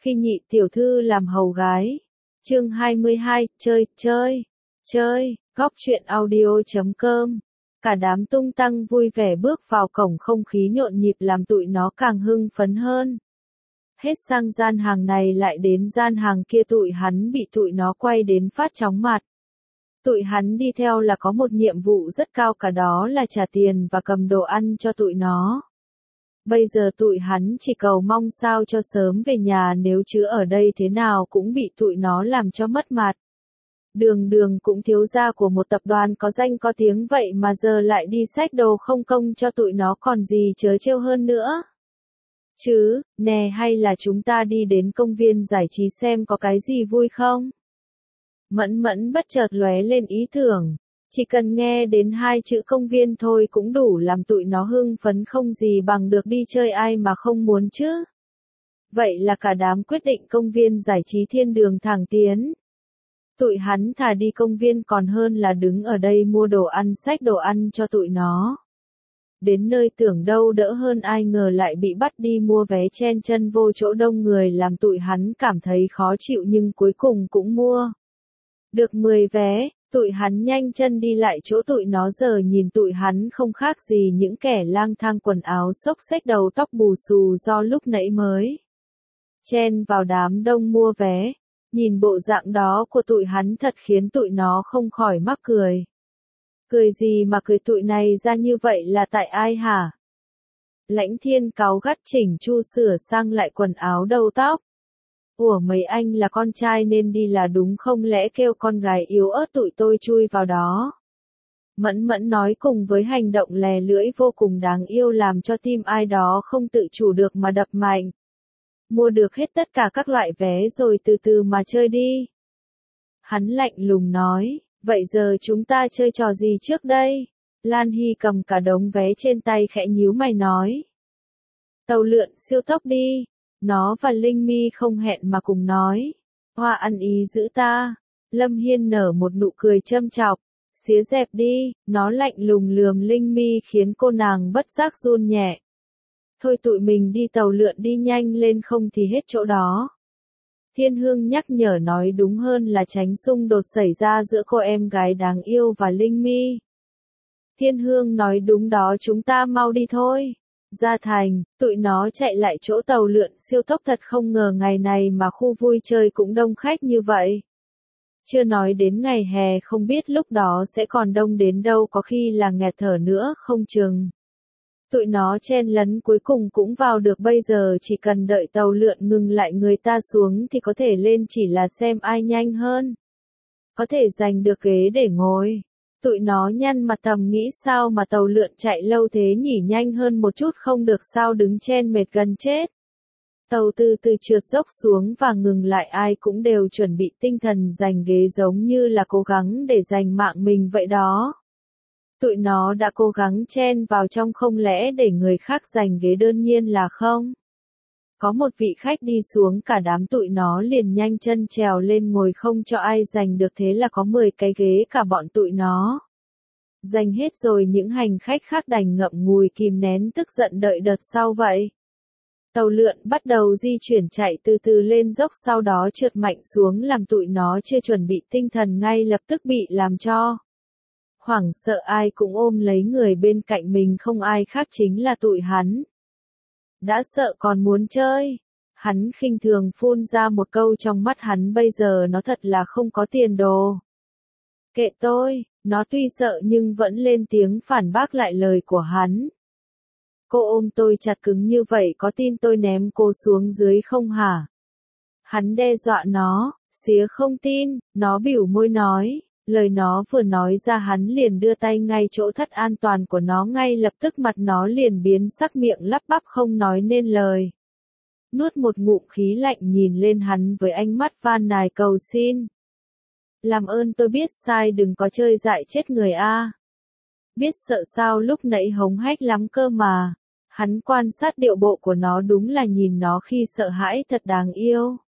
khi nhị tiểu thư làm hầu gái. Chương 22, chơi, góc truyện audio.com. Cả đám tung tăng vui vẻ bước vào cổng, không khí nhộn nhịp làm tụi nó càng hưng phấn hơn. Hết sang gian hàng này lại đến gian hàng kia, tụi hắn bị tụi nó quay đến phát chóng mặt. Tụi hắn đi theo là có một nhiệm vụ rất cao, cả đó là trả tiền và cầm đồ ăn cho tụi nó. Bây giờ tụi hắn chỉ cầu mong sao cho sớm về nhà, nếu chứ ở đây thế nào cũng bị tụi nó làm cho mất mặt. Đường cũng thiếu gia của một tập đoàn có danh có tiếng vậy mà giờ lại đi xách đồ không công cho tụi nó còn gì trớ trêu hơn nữa. Chứ, nè, hay là chúng ta đi đến công viên giải trí xem có cái gì vui không? Mẫn bất chợt lóe lên ý tưởng. Chỉ cần nghe đến hai chữ công viên thôi cũng đủ làm tụi nó hưng phấn, không gì bằng được đi chơi, ai mà không muốn chứ. Vậy là cả đám quyết định công viên giải trí thiên đường thẳng tiến. Tụi hắn thà đi công viên còn hơn là đứng ở đây mua đồ ăn, xách đồ ăn cho tụi nó. Đến nơi tưởng đâu đỡ hơn, ai ngờ lại bị bắt đi mua vé chen chân vô chỗ đông người, làm tụi hắn cảm thấy khó chịu nhưng cuối cùng cũng mua. Được 10 vé, tụi hắn nhanh chân đi lại chỗ tụi nó, giờ nhìn tụi hắn không khác gì những kẻ lang thang, quần áo xốc xếch, đầu tóc bù xù do lúc nãy mới chen vào đám đông mua vé. Nhìn bộ dạng đó của tụi hắn thật khiến tụi nó không khỏi mắc cười. Cười gì mà cười, tụi này ra như vậy là tại ai hả? Lãnh Thiên cáu gắt chỉnh chu sửa sang lại quần áo đầu tóc. Ủa, mấy anh là con trai nên đi là đúng, không lẽ kêu con gái yếu ớt tụi tôi chui vào đó? Mẫn nói cùng với hành động lè lưỡi vô cùng đáng yêu, làm cho tim ai đó không tự chủ được mà đập mạnh. Mua được hết tất cả các loại vé rồi từ từ mà chơi đi. Hắn lạnh lùng nói, vậy giờ chúng ta chơi trò gì trước đây? Lan Hy cầm cả đống vé trên tay khẽ nhíu mày nói. Tàu lượn siêu tốc đi. Nó và Linh Mi không hẹn mà cùng nói. Hoa ăn ý dữ ta. Lâm Hiên nở một nụ cười châm chọc. Xía dẹp đi. Nó lạnh lùng lườm Linh Mi khiến cô nàng bất giác run nhẹ. Thôi tụi mình đi tàu lượn đi, nhanh lên không thì hết chỗ đó. Thiên Hương nhắc nhở, nói đúng hơn là tránh xung đột xảy ra giữa cô em gái đáng yêu và Linh Mi. Thiên Hương nói đúng đó, chúng ta mau đi thôi. Ra thành, tụi nó chạy lại chỗ tàu lượn siêu tốc, thật không ngờ ngày này mà khu vui chơi cũng đông khách như vậy. Chưa nói đến ngày hè, không biết lúc đó sẽ còn đông đến đâu, có khi là nghẹt thở nữa không chừng. Tụi nó chen lấn cuối cùng cũng vào được, bây giờ chỉ cần đợi tàu lượn ngừng lại người ta xuống thì có thể lên, chỉ là xem ai nhanh hơn. Có thể giành được ghế để ngồi. Tụi nó nhăn mặt thầm nghĩ sao mà tàu lượn chạy lâu thế nhỉ, nhanh hơn một chút không được sao, đứng chen mệt gần chết. Tàu từ từ trượt dốc xuống và ngừng lại, ai cũng đều chuẩn bị tinh thần giành ghế, giống như là cố gắng để giành mạng mình vậy đó. Tụi nó đã cố gắng chen vào trong, không lẽ để người khác giành ghế, đương nhiên là không. Có một vị khách đi xuống, cả đám tụi nó liền nhanh chân trèo lên ngồi, không cho ai giành được, thế là có 10 cái ghế cả bọn tụi nó giành hết rồi. Những hành khách khác đành ngậm ngùi kìm nén tức giận đợi đợt sau vậy. Tàu lượn bắt đầu di chuyển chạy từ từ lên dốc, sau đó trượt mạnh xuống, làm tụi nó chưa chuẩn bị tinh thần ngay lập tức bị làm cho hoảng sợ, ai cũng ôm lấy người bên cạnh mình, không ai khác chính là tụi hắn. Đã sợ còn muốn chơi. Hắn khinh thường phun ra một câu, trong mắt hắn bây giờ nó thật là không có tiền đồ. Kệ tôi, nó tuy sợ nhưng vẫn lên tiếng phản bác lại lời của hắn. Cô ôm tôi chặt cứng như vậy, có tin tôi ném cô xuống dưới không hả? Hắn đe dọa nó. Xía không tin, nó bỉu môi nói. Lời nó vừa nói ra hắn liền đưa tay ngay chỗ thắt an toàn của nó, ngay lập tức mặt nó liền biến sắc, miệng lắp bắp không nói nên lời. Nuốt một ngụm khí lạnh nhìn lên hắn với ánh mắt van nài cầu xin. Làm ơn, tôi biết sai, đừng có chơi dại chết người a. Biết sợ sao, lúc nãy hống hách lắm cơ mà. Hắn quan sát điệu bộ của nó, đúng là nhìn nó khi sợ hãi thật đáng yêu.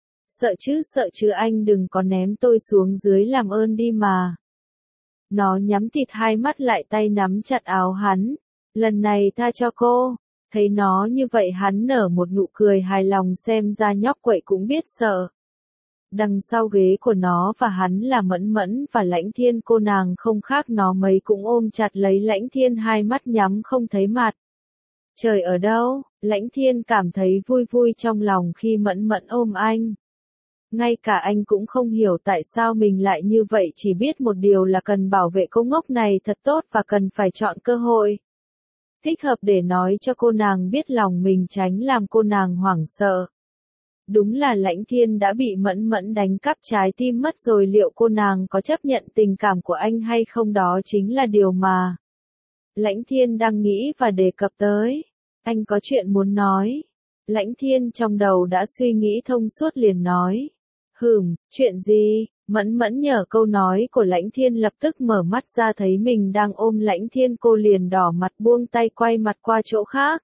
Sợ chứ anh đừng có ném tôi xuống dưới, làm ơn đi mà. Nó nhắm thịt hai mắt lại, tay nắm chặt áo hắn. Lần này tha cho cô. Thấy nó như vậy hắn nở một nụ cười hài lòng xem ra nhóc quậy cũng biết sợ. Đằng sau ghế của nó và hắn là Mẫn Mẫn và Lãnh Thiên, cô nàng không khác nó mấy cũng ôm chặt lấy Lãnh Thiên, hai mắt nhắm không thấy mặt. Trời ở đâu? Lãnh Thiên cảm thấy vui vui trong lòng khi Mẫn Mẫn ôm anh. Ngay cả anh cũng không hiểu tại sao mình lại như vậy, chỉ biết một điều là cần bảo vệ cô ngốc này thật tốt và cần phải chọn cơ hội thích hợp để nói cho cô nàng biết lòng mình, tránh làm cô nàng hoảng sợ. Đúng là Lãnh Thiên đã bị Mẫn Mẫn đánh cắp trái tim mất rồi, liệu cô nàng có chấp nhận tình cảm của anh hay không, đó chính là điều mà Lãnh Thiên đang nghĩ và đề cập tới. Anh có chuyện muốn nói. Lãnh Thiên trong đầu đã suy nghĩ thông suốt liền nói. Chuyện gì? Mẫn Mẫn nhờ câu nói của Lãnh Thiên lập tức mở mắt ra, thấy mình đang ôm Lãnh Thiên, cô liền đỏ mặt buông tay quay mặt qua chỗ khác.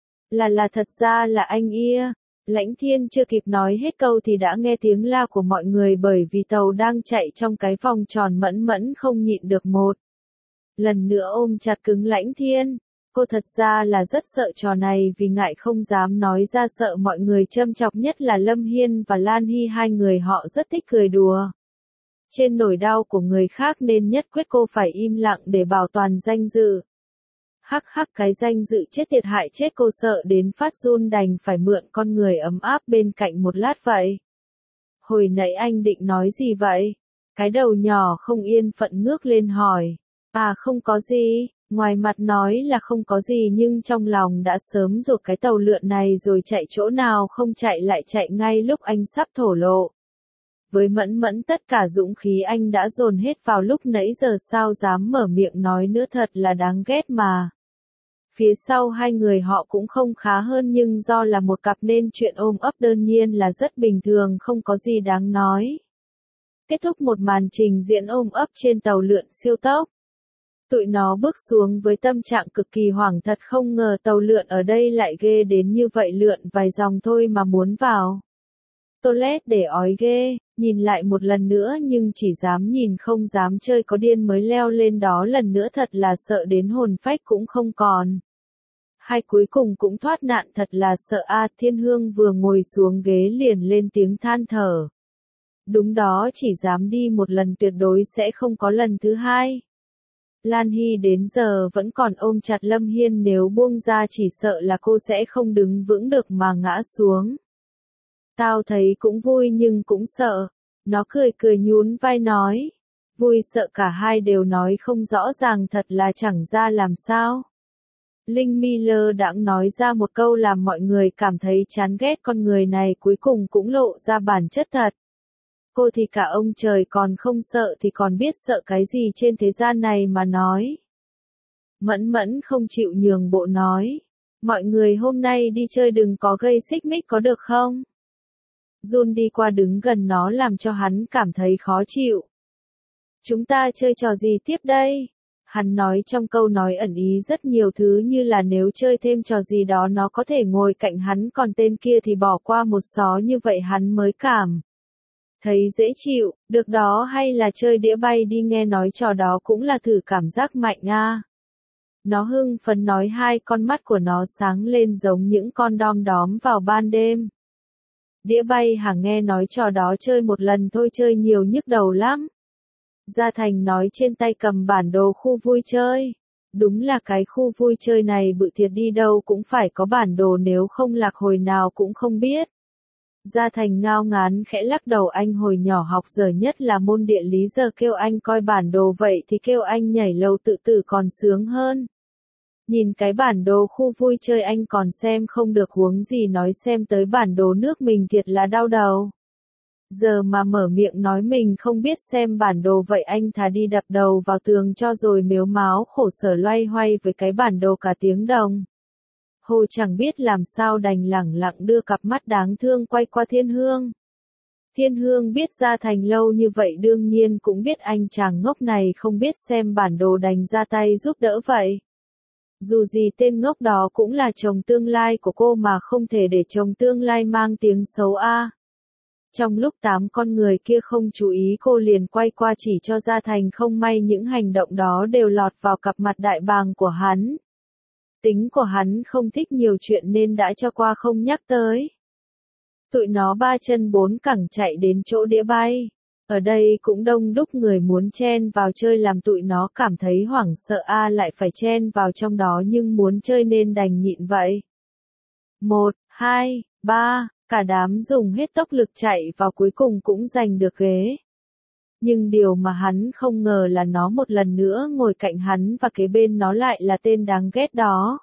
Là thật ra là anh ia. Lãnh Thiên chưa kịp nói hết câu thì đã nghe tiếng la của mọi người, bởi vì tàu đang chạy trong cái vòng tròn. Mẫn Mẫn không nhịn được một lần nữa ôm chặt cứng Lãnh Thiên. Cô thật ra là rất sợ trò này, vì ngại không dám nói ra, sợ mọi người châm chọc, nhất là Lâm Hiên và Lan Hy, hai người họ rất thích cười đùa trên nỗi đau của người khác, nên nhất quyết cô phải im lặng để bảo toàn danh dự. Hắc hắc, cái danh dự chết tiệt hại chết cô, sợ đến phát run, đành phải mượn con người ấm áp bên cạnh một lát vậy. Hồi nãy anh định nói gì vậy? Cái đầu nhỏ không yên phận ngước lên hỏi. À không có gì, ngoài mặt nói là không có gì nhưng trong lòng đã sớm ruột cái tàu lượn này rồi, chạy chỗ nào không chạy lại chạy ngay lúc anh sắp thổ lộ. Với Mẫn Mẫn tất cả dũng khí anh đã dồn hết vào lúc nãy giờ, sao dám mở miệng nói nữa, thật là đáng ghét mà. Phía sau hai người họ cũng không khá hơn, nhưng do là một cặp nên chuyện ôm ấp đương nhiên là rất bình thường, không có gì đáng nói. Kết thúc một màn trình diễn ôm ấp trên tàu lượn siêu tốc. Tụi nó bước xuống với tâm trạng cực kỳ hoảng, thật không ngờ tàu lượn ở đây lại ghê đến như vậy, lượn vài dòng thôi mà muốn vào toilet để ói ghê. Nhìn lại một lần nữa nhưng chỉ dám nhìn không dám chơi, có điên mới leo lên đó lần nữa, thật là sợ đến hồn phách cũng không còn. Hai cuối cùng cũng thoát nạn, thật là sợ a. Thiên Hương vừa ngồi xuống ghế liền lên tiếng than thở. Đúng đó, chỉ dám đi một lần tuyệt đối sẽ không có lần thứ hai. Lan Hy đến giờ vẫn còn ôm chặt Lâm Hiên, nếu buông ra chỉ sợ là cô sẽ không đứng vững được mà ngã xuống. Tao thấy cũng vui nhưng cũng sợ. Nó cười cười nhún vai nói. Vui sợ cả hai đều nói không rõ ràng, thật là chẳng ra làm sao. Linh Miller đãng nói ra một câu làm mọi người cảm thấy chán ghét, con người này cuối cùng cũng lộ ra bản chất thật. Cô thì cả ông trời còn không sợ thì còn biết sợ cái gì trên thế gian này mà nói. Mẫn Mẫn không chịu nhường bộ nói. Mọi người hôm nay đi chơi đừng có gây xích mích có được không? Jun đi qua đứng gần nó làm cho hắn cảm thấy khó chịu. Chúng ta chơi trò gì tiếp đây? Hắn nói trong câu nói ẩn ý rất nhiều thứ, như là nếu chơi thêm trò gì đó nó có thể ngồi cạnh hắn, còn tên kia thì bỏ qua một xó, như vậy hắn mới cảm thấy dễ chịu. Được đó, hay là chơi đĩa bay đi, nghe nói trò đó cũng là thử cảm giác mạnh a. Nó hưng phấn nói, hai con mắt của nó sáng lên giống những con đom đóm vào ban đêm. Đĩa bay hả, nghe nói trò đó chơi một lần thôi, chơi nhiều nhức đầu lắm. Gia Thành nói trên tay cầm bản đồ khu vui chơi. Đúng là cái khu vui chơi này bự thiệt, đi đâu cũng phải có bản đồ, nếu không lạc hồi nào cũng không biết. Gia Thành ngao ngán khẽ lắc đầu, anh hồi nhỏ học dở nhất là môn địa lý, giờ kêu anh coi bản đồ vậy thì kêu anh nhảy lầu tự tử còn sướng hơn. Nhìn cái bản đồ khu vui chơi anh còn xem không được, huống gì nói xem tới bản đồ nước mình, thiệt là đau đầu. Giờ mà mở miệng nói mình không biết xem bản đồ vậy anh thà đi đập đầu vào tường cho rồi mếu máo khổ sở loay hoay với cái bản đồ cả tiếng đồng. Hồ chẳng biết làm sao đành lẳng lặng đưa cặp mắt đáng thương quay qua Thiên Hương. Thiên Hương biết Gia Thành lâu như vậy đương nhiên cũng biết anh chàng ngốc này không biết xem bản đồ, đành ra tay giúp đỡ vậy. Dù gì tên ngốc đó cũng là chồng tương lai của cô mà, không thể để chồng tương lai mang tiếng xấu a. Trong lúc 8 con người kia không chú ý, cô liền quay qua chỉ cho Gia Thành, không may những hành động đó đều lọt vào cặp mặt đại bàng của hắn. Tính của hắn không thích nhiều chuyện nên đã cho qua không nhắc tới. Tụi nó ba chân bốn cẳng chạy đến chỗ đĩa bay. Ở đây cũng đông đúc người muốn chen vào chơi làm tụi nó cảm thấy hoảng sợ lại phải chen vào trong đó nhưng muốn chơi nên đành nhịn vậy. 1, 2, 3, cả đám dùng hết tốc lực chạy vào cuối cùng cũng giành được ghế. Nhưng điều mà hắn không ngờ là nó một lần nữa ngồi cạnh hắn và kế bên nó lại là tên đáng ghét đó.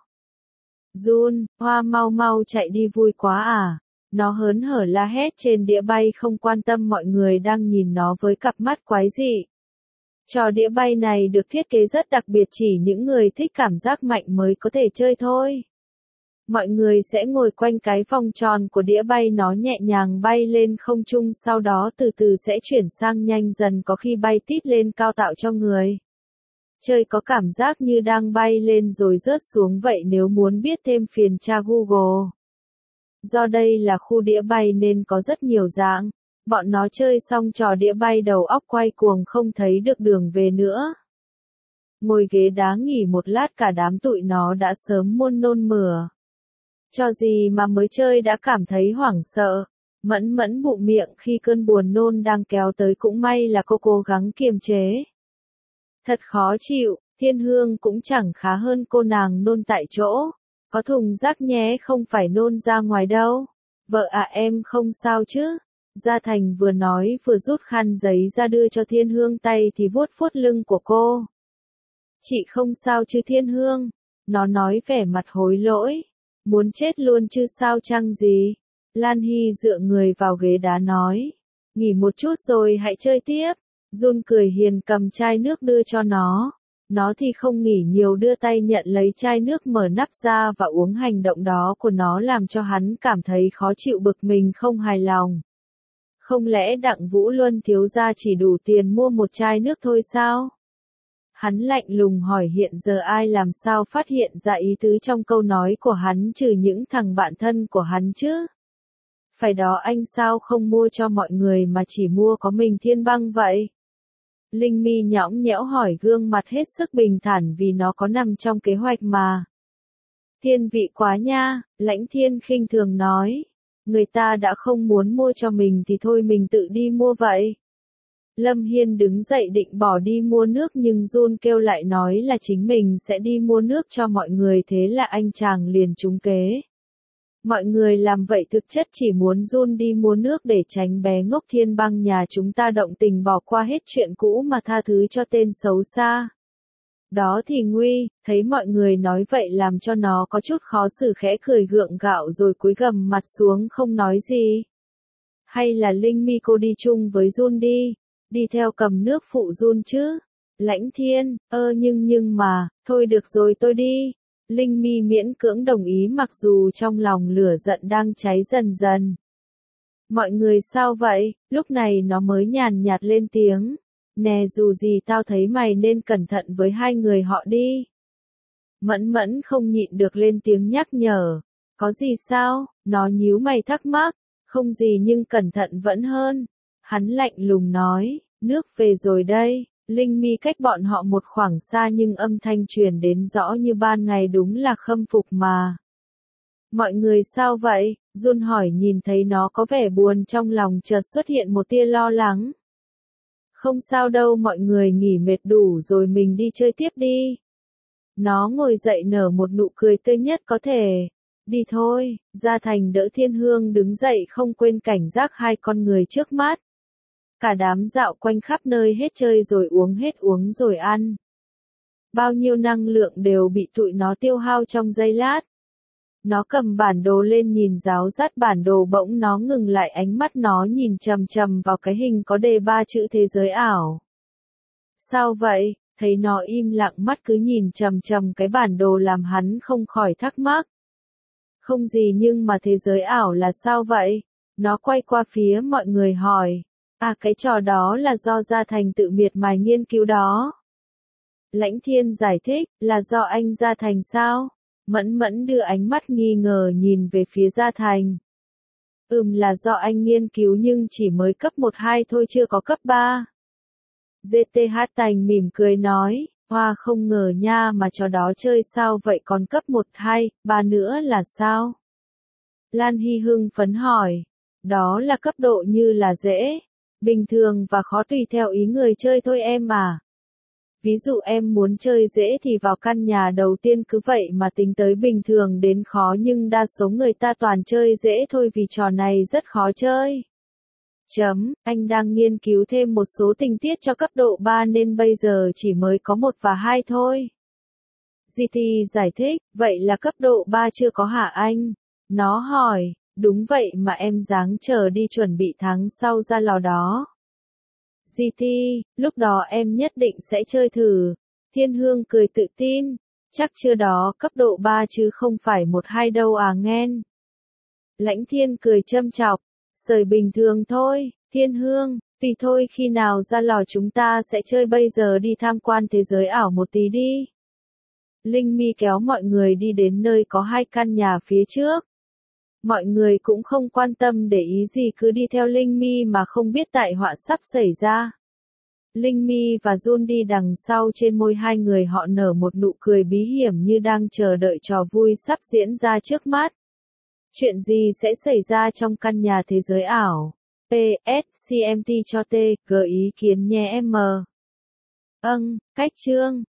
Jun, Hoa mau mau chạy đi vui quá à. Nó hớn hở la hét trên đĩa bay không quan tâm mọi người đang nhìn nó với cặp mắt quái dị. Trò đĩa bay này được thiết kế rất đặc biệt chỉ những người thích cảm giác mạnh mới có thể chơi thôi. Mọi người sẽ ngồi quanh cái vòng tròn của đĩa bay nó nhẹ nhàng bay lên không trung sau đó từ từ sẽ chuyển sang nhanh dần có khi bay tít lên cao tạo cho người chơi có cảm giác như đang bay lên rồi rớt xuống vậy nếu muốn biết thêm phiền tra Google. Do đây là khu đĩa bay nên có rất nhiều dạng, bọn nó chơi xong trò đĩa bay đầu óc quay cuồng không thấy được đường về nữa. Ngồi ghế đá nghỉ một lát cả đám tụi nó đã sớm muôn nôn mửa. Cho gì mà mới chơi đã cảm thấy hoảng sợ, mẫn mẫn bụng miệng khi cơn buồn nôn đang kéo tới cũng may là cô cố gắng kiềm chế. Thật khó chịu, Thiên Hương cũng chẳng khá hơn cô nàng nôn tại chỗ. Có thùng rác nhé không phải nôn ra ngoài đâu. Vợ em không sao chứ? Gia Thành vừa nói vừa rút khăn giấy ra đưa cho Thiên Hương tay thì vuốt vuốt lưng của cô. Chị không sao chứ Thiên Hương? Nó nói vẻ mặt hối lỗi. Muốn chết luôn chứ sao chăng gì? Lan Hy dựa người vào ghế đá nói. Nghỉ một chút rồi hãy chơi tiếp. Jun cười hiền cầm chai nước đưa cho nó. Nó thì không nghỉ nhiều đưa tay nhận lấy chai nước mở nắp ra và uống hành động đó của nó làm cho hắn cảm thấy khó chịu bực mình không hài lòng. Không lẽ Đặng Vũ Luân thiếu gia chỉ đủ tiền mua một chai nước thôi sao? Hắn lạnh lùng hỏi hiện giờ ai làm sao phát hiện ra ý tứ trong câu nói của hắn trừ những thằng bạn thân của hắn chứ? Phải đó anh sao không mua cho mọi người mà chỉ mua có mình Thiên Băng vậy? Linh Mi nhõng nhẽo hỏi gương mặt hết sức bình thản vì nó có nằm trong kế hoạch mà. Thiên vị quá nha, Lãnh Thiên khinh thường nói. Người ta đã không muốn mua cho mình thì thôi mình tự đi mua vậy. Lâm Hiên đứng dậy định bỏ đi mua nước nhưng Jun kêu lại nói là chính mình sẽ đi mua nước cho mọi người thế là anh chàng liền trúng kế. Mọi người làm vậy thực chất chỉ muốn Jun đi mua nước để tránh bé ngốc Thiên Băng nhà chúng ta động tình bỏ qua hết chuyện cũ mà tha thứ cho tên xấu xa. Đó thì nguy, thấy mọi người nói vậy làm cho nó có chút khó xử khẽ cười gượng gạo rồi cúi gằm mặt xuống không nói gì. Hay là Linh Mi cô đi chung với Jun đi theo cầm nước phụ Jun chứ. Lãnh Thiên, nhưng mà, thôi được rồi tôi đi. Linh Mi miễn cưỡng đồng ý mặc dù trong lòng lửa giận đang cháy dần dần. Mọi người sao vậy? Lúc này nó mới nhàn nhạt lên tiếng. Nè dù gì tao thấy mày nên cẩn thận với hai người họ đi. Mẫn mẫn không nhịn được lên tiếng nhắc nhở. Có gì sao? Nó nhíu mày thắc mắc. Không gì nhưng cẩn thận vẫn hơn. Hắn lạnh lùng nói, nước về rồi đây. Linh Mi cách bọn họ một khoảng xa nhưng âm thanh truyền đến rõ như ban ngày đúng là khâm phục mà. Mọi người sao vậy? Jun hỏi nhìn thấy nó có vẻ buồn trong lòng chợt xuất hiện một tia lo lắng. Không sao đâu mọi người nghỉ mệt đủ rồi mình đi chơi tiếp đi. Nó ngồi dậy nở một nụ cười tươi nhất có thể. Đi thôi, Gia Thành đỡ Thiên Hương đứng dậy không quên cảnh giác hai con người trước mắt. Cả đám dạo quanh khắp nơi hết chơi rồi uống rồi ăn. Bao nhiêu năng lượng đều bị tụi nó tiêu hao trong giây lát. Nó cầm bản đồ lên nhìn giáo dắt bản đồ bỗng nó ngừng lại ánh mắt nó nhìn chằm chằm vào cái hình có đề 3 chữ thế giới ảo. Sao vậy? Thấy nó im lặng mắt cứ nhìn chằm chằm cái bản đồ làm hắn không khỏi thắc mắc. Không gì nhưng mà thế giới ảo là sao vậy? Nó quay qua phía mọi người hỏi. Cái trò đó là do Gia Thành tự miệt mài nghiên cứu đó. Lãnh Thiên giải thích, là do anh Gia Thành sao? Mẫn mẫn đưa ánh mắt nghi ngờ nhìn về phía Gia Thành. Là do anh nghiên cứu nhưng chỉ mới cấp 1-2 thôi chưa có cấp 3. GTH Thành mỉm cười nói, Hoa không ngờ nha mà trò đó chơi sao vậy còn cấp 1, 2, 3 nữa là sao? Lan Hy hưng phấn hỏi. Đó là cấp độ như là dễ, bình thường và khó tùy theo ý người chơi thôi em à. Ví dụ em muốn chơi dễ thì vào căn nhà đầu tiên cứ vậy mà tính tới bình thường đến khó nhưng đa số người ta toàn chơi dễ thôi vì trò này rất khó chơi. Anh đang nghiên cứu thêm một số tình tiết cho cấp độ 3 nên bây giờ chỉ mới có 1 và 2 thôi. GT giải thích, vậy là cấp độ 3 chưa có hả anh? Nó hỏi, đúng vậy mà em ráng chờ đi chuẩn bị tháng sau ra lò đó. GT, lúc đó em nhất định sẽ chơi thử. Thiên Hương cười tự tin, chắc chưa đó cấp độ 3 chứ không phải 1, 2 đâu à nghen. Lãnh Thiên cười châm chọc, sởi bình thường thôi, Thiên Hương, tùy thôi khi nào ra lò chúng ta sẽ chơi bây giờ đi tham quan thế giới ảo một tí đi. Linh Mi kéo mọi người đi đến nơi có 2 căn nhà phía trước. Mọi người cũng không quan tâm để ý gì cứ đi theo Linh Mi mà không biết tai họa sắp xảy ra. Linh Mi và Jun đi đằng sau trên môi hai người họ nở một nụ cười bí hiểm như đang chờ đợi trò vui sắp diễn ra trước mắt. Chuyện gì sẽ xảy ra trong căn nhà thế giới ảo? PS, CMT cho T, gợi ý kiến nhé em. Cách chương.